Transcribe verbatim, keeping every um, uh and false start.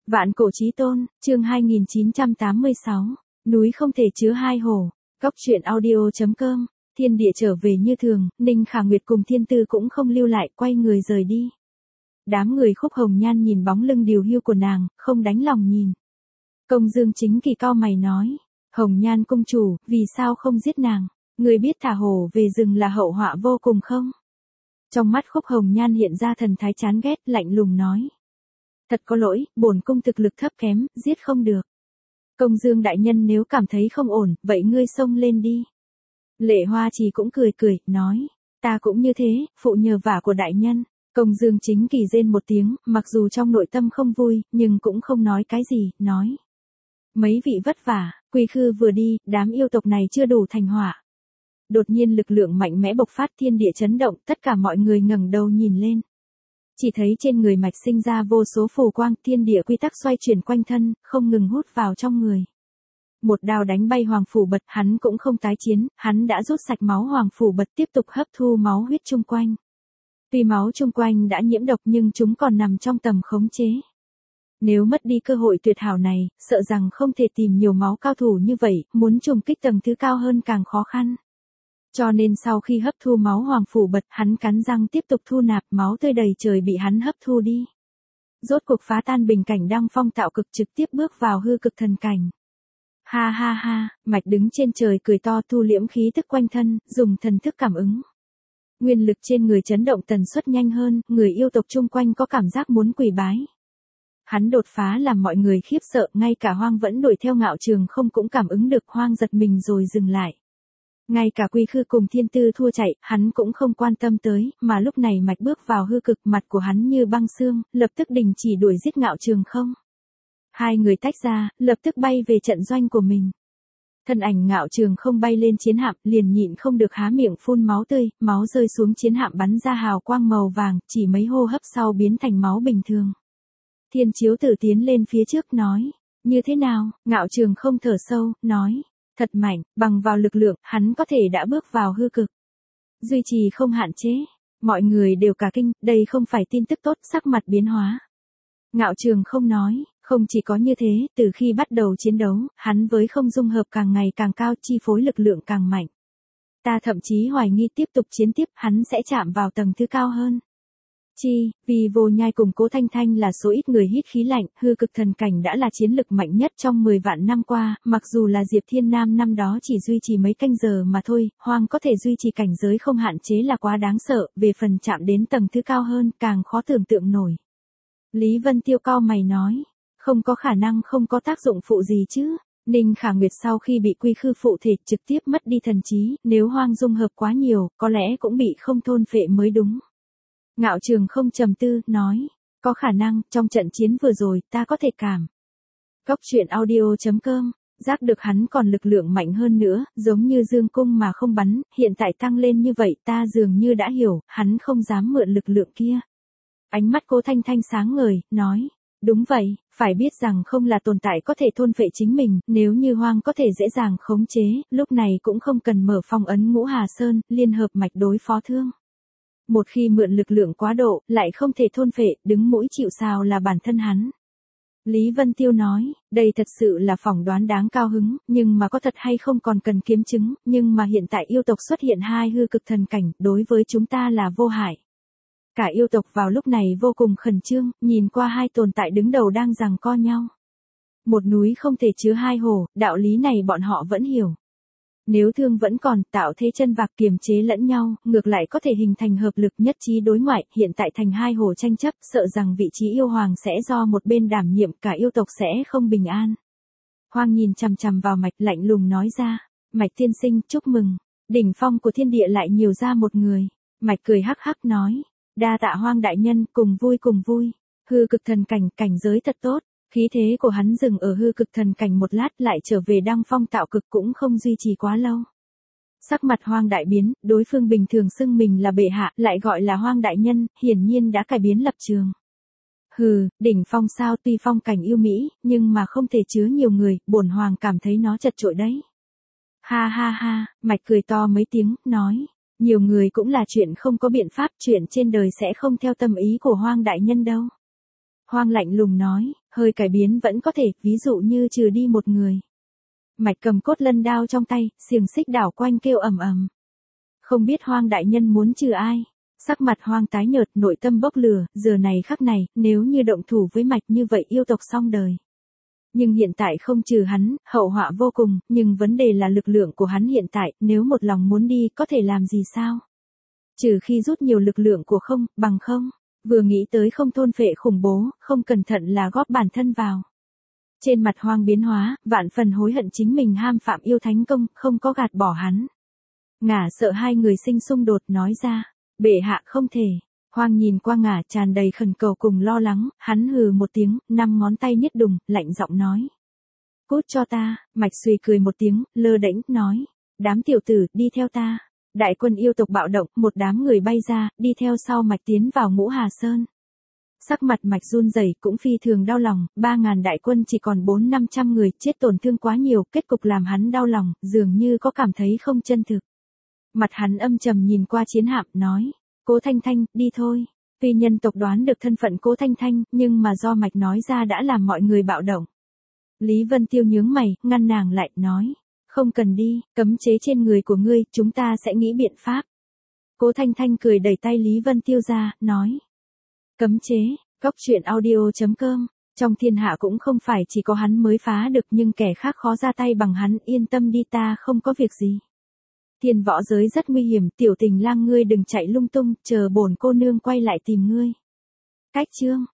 Vạn cổ chí tôn, chương hai nghìn chín trăm tám mươi sáu, núi không thể chứa hai hổ. Cốc truyện audio chấm com, thiên địa trở về như thường, Ninh Khả Nguyệt cùng thiên tư cũng không lưu lại, quay người rời đi. Đám người Khúc Hồng Nhan nhìn bóng lưng điều hiu của nàng, không đành lòng nhìn. Công Dương Chính Kỳ cau mày nói, Hồng Nhan công chủ, vì sao không giết nàng? Người biết thả hổ về rừng là hậu họa vô cùng không? Trong mắt Khúc Hồng Nhan hiện ra thần thái chán ghét, lạnh lùng nói. Thật có lỗi, bổn cung thực lực thấp kém, giết không được. Công Dương đại nhân nếu cảm thấy không ổn, vậy ngươi xông lên đi. Lệ Hoa Trì cũng cười cười, nói, ta cũng như thế, phụ nhờ vả của đại nhân. Công Dương Chính Kỳ rên một tiếng, mặc dù trong nội tâm không vui, nhưng cũng không nói cái gì, nói. Mấy vị vất vả, Quy Khư vừa đi, đám yêu tộc này chưa đủ thành hỏa. Đột nhiên lực lượng mạnh mẽ bộc phát, thiên địa chấn động, tất cả mọi người ngẩng đầu nhìn lên. Chỉ thấy trên người Mạch sinh ra vô số phù quang, thiên địa quy tắc xoay chuyển quanh thân, không ngừng hút vào trong người. Một đao đánh bay Hoàng Phủ Bật, hắn cũng không tái chiến, hắn đã rút sạch máu Hoàng Phủ Bật, tiếp tục hấp thu máu huyết chung quanh. Tuy máu chung quanh đã nhiễm độc nhưng chúng còn nằm trong tầm khống chế. Nếu mất đi cơ hội tuyệt hảo này, sợ rằng không thể tìm nhiều máu cao thủ như vậy, muốn trùng kích tầng thứ cao hơn càng khó khăn. Cho nên sau khi hấp thu máu Hoàng Phủ Bật, hắn cắn răng tiếp tục thu nạp, máu tươi đầy trời bị hắn hấp thu đi. Rốt cuộc phá tan bình cảnh đăng phong tạo cực, trực tiếp bước vào hư cực thần cảnh. Ha ha ha, Mạch đứng trên trời cười to, thu liễm khí tức quanh thân, dùng thần thức cảm ứng. Nguyên lực trên người chấn động tần suất nhanh hơn, người yêu tộc chung quanh có cảm giác muốn quỳ bái. Hắn đột phá làm mọi người khiếp sợ, ngay cả Hoang vẫn đuổi theo Ngạo Trường Không cũng cảm ứng được, Hoang giật mình rồi dừng lại. Ngay cả Quy Khư cùng thiên tư thua chạy, hắn cũng không quan tâm tới, mà lúc này Mạch bước vào hư cực, mặt của hắn như băng xương, lập tức đình chỉ đuổi giết Ngạo Trường Không. Hai người tách ra, lập tức bay về trận doanh của mình. Thân ảnh Ngạo Trường Không bay lên chiến hạm, liền nhịn không được há miệng phun máu tươi, máu rơi xuống chiến hạm bắn ra hào quang màu vàng, chỉ mấy hô hấp sau biến thành máu bình thường. Thiên Chiếu Tử tiến lên phía trước nói, như thế nào? Ngạo Trường Không thở sâu, nói, thật mạnh, bằng vào lực lượng, hắn có thể đã bước vào hư cực. Duy trì không hạn chế. Mọi người đều cả kinh, đây không phải tin tức tốt, sắc mặt biến hóa. Ngạo Trường Không nói, không chỉ có như thế, từ khi bắt đầu chiến đấu, hắn với không dung hợp càng ngày càng cao, chi phối lực lượng càng mạnh. Ta thậm chí hoài nghi tiếp tục chiến tiếp, hắn sẽ chạm vào tầng thứ cao hơn. Chi, vì Vô Nhai cùng Cố Thanh Thanh là số ít người hít khí lạnh, hư cực thần cảnh đã là chiến lực mạnh nhất trong mười vạn năm qua, mặc dù là Diệp Thiên Nam năm đó chỉ duy trì mấy canh giờ mà thôi, Hoang có thể duy trì cảnh giới không hạn chế là quá đáng sợ, về phần chạm đến tầng thứ cao hơn, càng khó tưởng tượng nổi. Lý Vân Tiêu cau mày nói, không có khả năng không có tác dụng phụ gì chứ. Ninh Khả Nguyệt sau khi bị Quy Khư phụ thể trực tiếp mất đi thần trí, nếu Hoang dung hợp quá nhiều, có lẽ cũng bị không thôn phệ mới đúng. Ngạo Trường Không trầm tư, nói, có khả năng, trong trận chiến vừa rồi, ta có thể cảm. Cốc truyện audio chấm com, giác được hắn còn lực lượng mạnh hơn nữa, giống như dương cung mà không bắn, hiện tại tăng lên như vậy, ta dường như đã hiểu, hắn không dám mượn lực lượng kia. Ánh mắt Cố Thanh Thanh sáng ngời, nói, đúng vậy, phải biết rằng không là tồn tại có thể thôn phệ chính mình, nếu như Hoang có thể dễ dàng khống chế, lúc này cũng không cần mở phong ấn Ngũ Hà Sơn, liên hợp Mạch đối phó Thương. Một khi mượn lực lượng quá độ, lại không thể thôn phệ, đứng mũi chịu sào là bản thân hắn. Lý Vân Tiêu nói, đây thật sự là phỏng đoán đáng cao hứng, nhưng mà có thật hay không còn cần kiếm chứng, nhưng mà hiện tại yêu tộc xuất hiện hai hư cực thần cảnh, đối với chúng ta là vô hại. Cả yêu tộc vào lúc này vô cùng khẩn trương, nhìn qua hai tồn tại đứng đầu đang giằng co nhau. Một núi không thể chứa hai hổ, đạo lý này bọn họ vẫn hiểu. Nếu Thương vẫn còn, tạo thế chân vạc kiềm chế lẫn nhau, ngược lại có thể hình thành hợp lực nhất trí đối ngoại, hiện tại thành hai hồ tranh chấp, sợ rằng vị trí yêu hoàng sẽ do một bên đảm nhiệm, cả yêu tộc sẽ không bình an. Hoang nhìn chằm chằm vào Mạch, lạnh lùng nói ra, Mạch tiên sinh, chúc mừng, đỉnh phong của thiên địa lại nhiều ra một người. Mạch cười hắc hắc nói, đa tạ Hoang đại nhân, cùng vui cùng vui, hư cực thần cảnh, cảnh giới thật tốt. Khí thế của hắn dừng ở hư cực thần cảnh một lát, lại trở về đăng phong tạo cực cũng không duy trì quá lâu. Sắc mặt Hoang đại biến, đối phương bình thường xưng mình là bệ hạ, lại gọi là Hoang đại nhân, hiển nhiên đã cải biến lập trường. Hừ, đỉnh phong sao, tuy phong cảnh yêu mỹ, nhưng mà không thể chứa nhiều người, bổn Hoàng cảm thấy nó chật chội đấy. Ha ha ha, Mạch cười to mấy tiếng, nói, nhiều người cũng là chuyện không có biện pháp, chuyện trên đời sẽ không theo tâm ý của Hoang đại nhân đâu. Hoang lạnh lùng nói, hơi cải biến vẫn có thể, ví dụ như trừ đi một người. Mạch cầm cốt lân đao trong tay, xiềng xích đảo quanh kêu ầm ầm. Không biết Hoang đại nhân muốn trừ ai? Sắc mặt Hoang tái nhợt, nội tâm bốc lửa, giờ này khắc này, nếu như động thủ với Mạch như vậy yêu tộc xong đời. Nhưng hiện tại không trừ hắn, hậu họa vô cùng, nhưng vấn đề là lực lượng của hắn hiện tại, nếu một lòng muốn đi, có thể làm gì sao? Trừ khi rút nhiều lực lượng của không, bằng không. Vừa nghĩ tới không thôn phệ khủng bố, không cẩn thận là góp bản thân vào. Trên mặt Hoang biến hóa, vạn phần hối hận chính mình ham phạm yêu thánh công, không có gạt bỏ hắn. Ngả sợ hai người sinh xung đột nói ra, bệ hạ không thể. Hoang nhìn qua Ngả tràn đầy khẩn cầu cùng lo lắng, hắn hừ một tiếng, năm ngón tay niết đùng, lạnh giọng nói. Cút cho ta, Mạch Xuy cười một tiếng, lơ đễnh, nói. Đám tiểu tử, đi theo ta. Đại quân yêu tộc bạo động, một đám người bay ra, đi theo sau Mạch tiến vào Ngũ Hà Sơn. Sắc mặt Mạch run rẩy cũng phi thường đau lòng, ba ngàn đại quân chỉ còn bốn năm trăm người, chết tổn thương quá nhiều, kết cục làm hắn đau lòng, dường như có cảm thấy không chân thực. Mặt hắn âm trầm nhìn qua chiến hạm, nói, Cố Thanh Thanh, đi thôi. Tuy nhân tộc đoán được thân phận Cố Thanh Thanh, nhưng mà do Mạch nói ra đã làm mọi người bạo động. Lý Vân Tiêu nhướng mày, ngăn nàng lại, nói, không cần đi, cấm chế trên người của ngươi, chúng ta sẽ nghĩ biện pháp. Cố Thanh Thanh cười đẩy tay Lý Vân Tiêu ra, nói. Cấm chế, Cóc Truyện Audio chấm com, trong thiên hạ cũng không phải chỉ có hắn mới phá được nhưng kẻ khác khó ra tay bằng hắn, yên tâm đi ta không có việc gì. Thiên võ giới rất nguy hiểm, tiểu tình lang ngươi đừng chạy lung tung, chờ bổn cô nương quay lại tìm ngươi. Cách chương